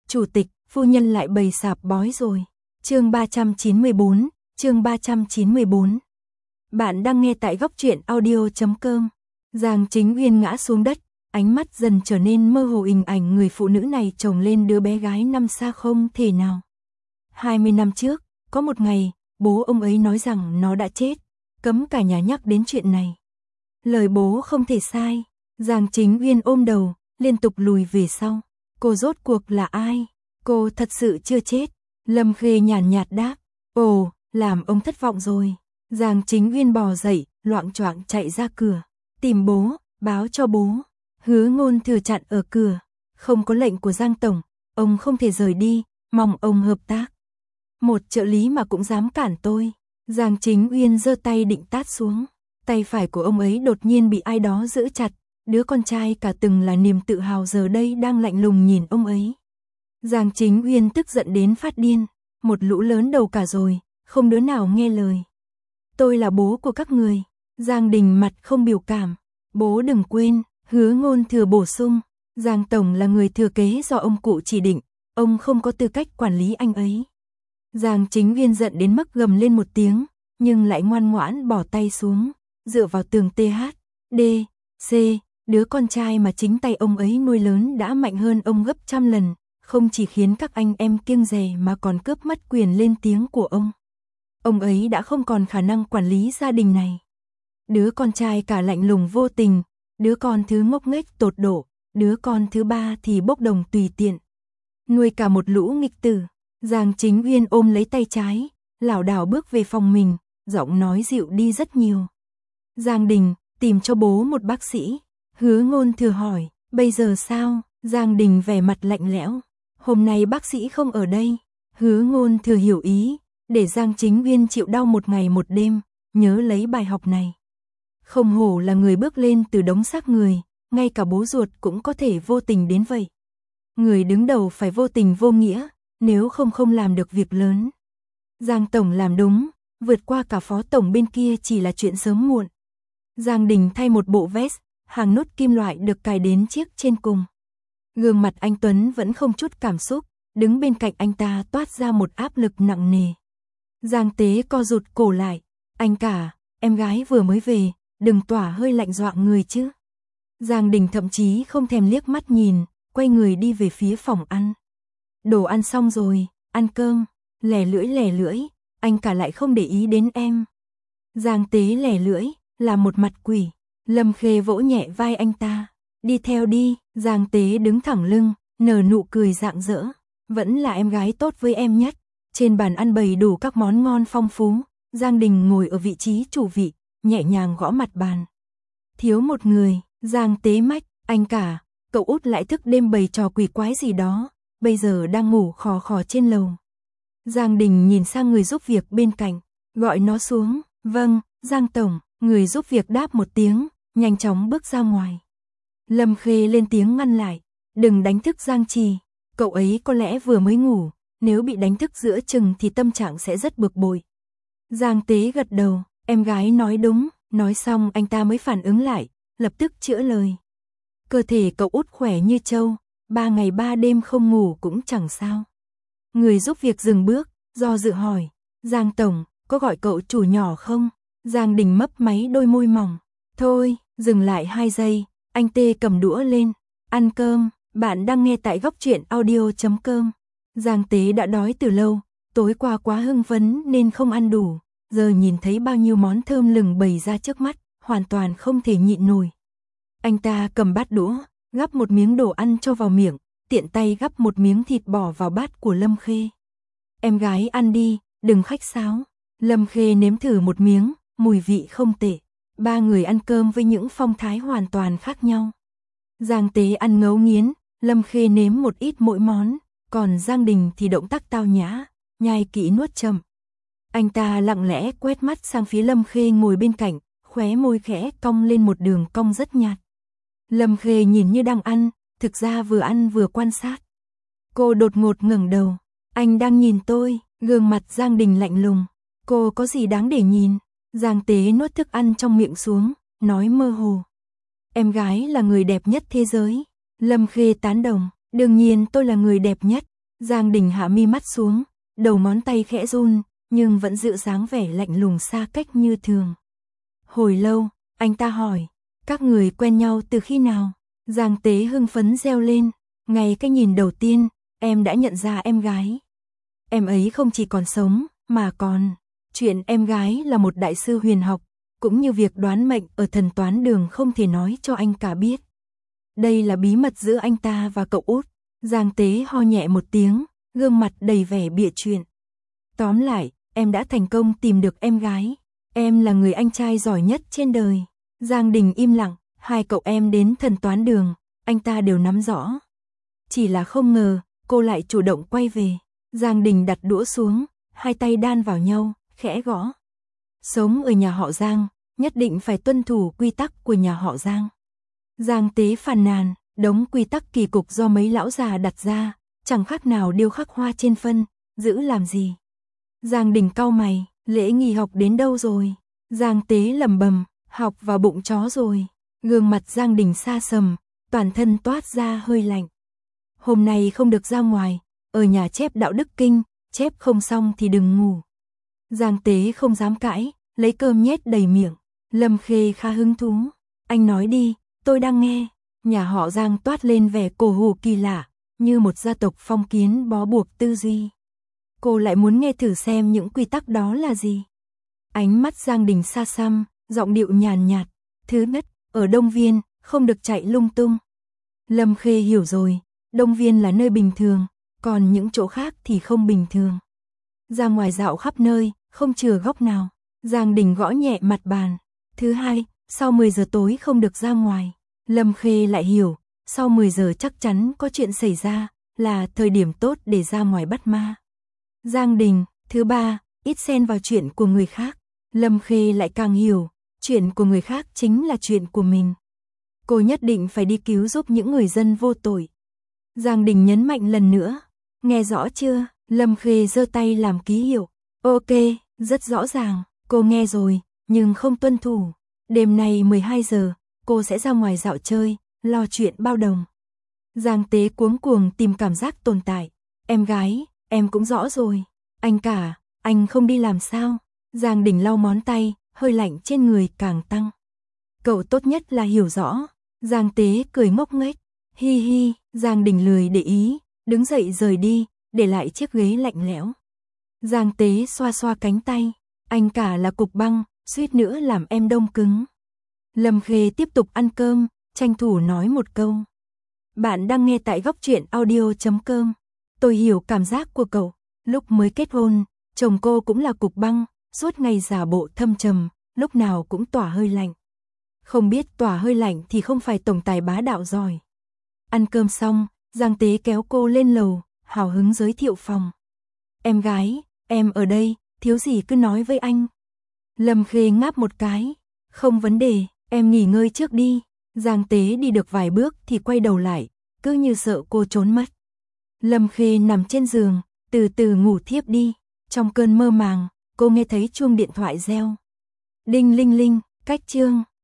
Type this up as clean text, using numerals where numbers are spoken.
Chủ tịch, phu nhân lại bày sạp bói rồi. Chương 394. Bạn đang nghe tại góc truyện audio.com. Giang Chính Uyên ngã xuống đất, ánh mắt dần trở nên mơ hồ, hình ảnh người phụ nữ này chồng lên đứa bé gái năm xa không thể nào. 20 năm trước, có một ngày, bố ông ấy nói rằng nó đã chết, cấm cả nhà nhắc đến chuyện này. Lời bố không thể sai. Giang Chính Uyên ôm đầu, liên tục lùi về sau. Cô rốt cuộc là ai? Cô thật sự chưa chết. Lâm Khê nhàn nhạt đáp. Ồ, làm ông thất vọng rồi. Giang Chính Uyên bò dậy, loạng choạng chạy ra cửa. Tìm bố, báo cho bố. Hứa Ngôn Thừa chặn ở cửa. Không có lệnh của Giang Tổng, ông không thể rời đi, mong ông hợp tác. Một trợ lý mà cũng dám cản tôi. Giang Chính Uyên giơ tay định tát xuống. Tay phải của ông ấy đột nhiên bị ai đó giữ chặt. Đứa con trai cả từng là niềm tự hào giờ đây đang lạnh lùng nhìn ông ấy. Giang Chính Uyên tức giận đến phát điên. Một lũ lớn đầu cả rồi, không đứa nào nghe lời. Tôi là bố của các người. Giang Đình mặt không biểu cảm. Bố đừng quên, Hứa Ngôn Thừa bổ sung. Giang Tổng là người thừa kế do ông cụ chỉ định, ông không có tư cách quản lý anh ấy. Giang Chính Uyên giận đến mức gầm lên một tiếng, nhưng lại ngoan ngoãn bỏ tay xuống, dựa vào tường THD, C, đứa con trai mà chính tay ông ấy nuôi lớn đã mạnh hơn ông gấp trăm lần, không chỉ khiến các anh em kiêng dè mà còn cướp mất quyền lên tiếng của ông. Ông ấy đã không còn khả năng quản lý gia đình này. Đứa con trai cả lạnh lùng vô tình, đứa con thứ ngốc nghếch tột độ, đứa con thứ ba thì bốc đồng tùy tiện. Nuôi cả một lũ nghịch tử. Giang Chính Uyên ôm lấy tay trái, lảo đảo bước về phòng mình, giọng nói dịu đi rất nhiều. Giang Đình, tìm cho bố một bác sĩ. Hứa Ngôn Thừa hỏi, bây giờ sao? Giang Đình vẻ mặt lạnh lẽo. Hôm nay bác sĩ không ở đây. Hứa Ngôn Thừa hiểu ý, để Giang Chính Uyên chịu đau một ngày một đêm, nhớ lấy bài học này. Không hổ là người bước lên từ đống xác người, ngay cả bố ruột cũng có thể vô tình đến vậy. Người đứng đầu phải vô tình vô nghĩa, nếu không làm được việc lớn. Giang Tổng làm đúng, vượt qua cả Phó Tổng bên kia chỉ là chuyện sớm muộn. Giang Đình thay một bộ vest, hàng nút kim loại được cài đến chiếc trên cùng. Gương mặt anh Tuấn vẫn không chút cảm xúc, đứng bên cạnh anh ta toát ra một áp lực nặng nề. Giang Tế co rụt cổ lại, anh cả, em gái vừa mới về, đừng tỏa hơi lạnh dọa người chứ. Giang Đình thậm chí không thèm liếc mắt nhìn, quay người đi về phía phòng ăn. Đồ ăn xong rồi, ăn cơm, lẻ lưỡi, anh cả lại không để ý đến em. Giang Tế lẻ lưỡi, là một mặt quỷ. Lâm Khê vỗ nhẹ vai anh ta, đi theo đi. Giang Tế đứng thẳng lưng, nở nụ cười rạng rỡ, vẫn là em gái tốt với em nhất. Trên bàn ăn bày đủ các món ngon phong phú, Giang Đình ngồi ở vị trí chủ vị, nhẹ nhàng gõ mặt bàn. Thiếu một người. Giang Tế mách, anh cả, cậu út lại thức đêm bày trò quỷ quái gì đó, bây giờ đang ngủ khò khò trên lầu. Giang Đình nhìn sang người giúp việc bên cạnh, gọi nó xuống. Vâng, Giang Tổng. Người giúp việc đáp một tiếng, nhanh chóng bước ra ngoài. Lâm Khê lên tiếng ngăn lại, đừng đánh thức Giang Trì, cậu ấy có lẽ vừa mới ngủ, nếu bị đánh thức giữa chừng thì tâm trạng sẽ rất bực bội. Giang Tế gật đầu, em gái nói đúng. Nói xong anh ta mới phản ứng lại, lập tức chữa lời. Cơ thể cậu út khỏe như trâu, 3 ngày 3 đêm không ngủ cũng chẳng sao. Người giúp việc dừng bước, do dự hỏi, Giang Tổng, có gọi cậu chủ nhỏ không? Giang Đình mấp máy đôi môi mỏng. Thôi, dừng lại 2 giây, anh Tê cầm đũa lên. Ăn cơm, bạn đang nghe tại góc truyện audio.com. Giang Tế đã đói từ lâu, tối qua quá hưng phấn nên không ăn đủ. Giờ nhìn thấy bao nhiêu món thơm lừng bày ra trước mắt, hoàn toàn không thể nhịn nổi. Anh ta cầm bát đũa, gắp một miếng đồ ăn cho vào miệng, tiện tay gắp một miếng thịt bò vào bát của Lâm Khê. Em gái ăn đi, đừng khách sáo. Lâm Khê nếm thử một miếng, mùi vị không tệ. 3 người ăn cơm với những phong thái hoàn toàn khác nhau. Giang Tế ăn ngấu nghiến, Lâm Khê nếm một ít mỗi món, còn Giang Đình thì động tác tao nhã, nhai kỹ nuốt chậm. Anh ta lặng lẽ quét mắt sang phía Lâm Khê ngồi bên cạnh, khóe môi khẽ cong lên một đường cong rất nhạt. Lâm Khê nhìn như đang ăn, thực ra vừa ăn vừa quan sát. Cô đột ngột ngẩng đầu, anh đang nhìn tôi. Gương mặt Giang Đình lạnh lùng, cô có gì đáng để nhìn? Giang Tế nuốt thức ăn trong miệng xuống, nói mơ hồ. Em gái là người đẹp nhất thế giới. Lâm Khê tán đồng, đương nhiên tôi là người đẹp nhất. Giang Đình hạ mi mắt xuống, đầu ngón tay khẽ run, nhưng vẫn giữ dáng vẻ lạnh lùng xa cách như thường. Hồi lâu, anh ta hỏi, các người quen nhau từ khi nào? Giang Tế hưng phấn reo lên, ngay cái nhìn đầu tiên, em đã nhận ra em gái. Em ấy không chỉ còn sống, mà còn... Chuyện em gái là một đại sư huyền học, cũng như việc đoán mệnh ở thần toán đường không thể nói cho anh cả biết. Đây là bí mật giữa anh ta và cậu út. Giang Tế ho nhẹ một tiếng, gương mặt đầy vẻ bịa chuyện. Tóm lại, em đã thành công tìm được em gái. Em là người anh trai giỏi nhất trên đời. Giang Đình im lặng, hai cậu em đến thần toán đường, anh ta đều nắm rõ. Chỉ là không ngờ, cô lại chủ động quay về. Giang Đình đặt đũa xuống, hai tay đan vào nhau, khẽ gõ. Sống ở nhà họ Giang, nhất định phải tuân thủ quy tắc của nhà họ Giang. Giang Tế phàn nàn, đống quy tắc kỳ cục do mấy lão già đặt ra, chẳng khác nào điêu khắc hoa trên phân, giữ làm gì. Giang Đình cau mày, lễ nghi học đến đâu rồi? Giang Tế lẩm bẩm, học vào bụng chó rồi. Gương mặt Giang Đình xa sầm, toàn thân toát ra hơi lạnh. Hôm nay không được ra ngoài, ở nhà chép đạo đức kinh, chép không xong thì đừng ngủ. Giang Tế không dám cãi, lấy cơm nhét đầy miệng. Lâm Khê khá hứng thú. Anh nói đi, tôi đang nghe. Nhà họ Giang toát lên vẻ cổ hủ kỳ lạ, như một gia tộc phong kiến bó buộc tư duy. Cô lại muốn nghe thử xem những quy tắc đó là gì. Ánh mắt Giang Đình xa xăm, giọng điệu nhàn nhạt. Thứ nhất, ở Đông Viên, không được chạy lung tung. Lâm Khê hiểu rồi, Đông Viên là nơi bình thường, còn những chỗ khác thì không bình thường. Ra ngoài dạo khắp nơi, không chừa góc nào. Giang Đình gõ nhẹ mặt bàn. Thứ hai, sau 10 giờ tối không được ra ngoài. Lâm Khê lại hiểu, sau 10 giờ chắc chắn có chuyện xảy ra, là thời điểm tốt để ra ngoài bắt ma. Giang Đình, thứ ba, ít xen vào chuyện của người khác. Lâm Khê lại càng hiểu, chuyện của người khác chính là chuyện của mình. Cô nhất định phải đi cứu giúp những người dân vô tội. Giang Đình nhấn mạnh lần nữa. Nghe rõ chưa? Lâm Khê giơ tay làm ký hiệu. Ok, rất rõ ràng, cô nghe rồi, nhưng không tuân thủ. Đêm nay 12 giờ, cô sẽ ra ngoài dạo chơi, lo chuyện bao đồng. Giang Tế cuống cuồng tìm cảm giác tồn tại. Em gái, em cũng rõ rồi. Anh cả, anh không đi làm sao? Giang Đình lau món tay, hơi lạnh trên người càng tăng. Cậu tốt nhất là hiểu rõ. Giang Tế cười ngốc nghếch. Hi hi, Giang Đình lười để ý, đứng dậy rời đi, để lại chiếc ghế lạnh lẽo. Giang Tế xoa xoa cánh tay. Anh cả là cục băng, suýt nữa làm em đông cứng. Lâm Khê tiếp tục ăn cơm, tranh thủ nói một câu. Bạn đang nghe tại Góc Truyện Audio.com. Tôi hiểu cảm giác của cậu. Lúc mới kết hôn, chồng cô cũng là cục băng, suốt ngày giả bộ thâm trầm, lúc nào cũng tỏa hơi lạnh. Không biết tỏa hơi lạnh thì không phải tổng tài bá đạo giỏi. Ăn cơm xong, Giang Tế kéo cô lên lầu, hào hứng giới thiệu phòng. Em gái, em ở đây, thiếu gì cứ nói với anh. Lâm Khê ngáp một cái. Không vấn đề, em nghỉ ngơi trước đi. Giang Tế đi được vài bước thì quay đầu lại, cứ như sợ cô trốn mất. Lâm Khê nằm trên giường, từ từ ngủ thiếp đi. Trong cơn mơ màng, cô nghe thấy chuông điện thoại reo. Đinh linh linh, cách chương.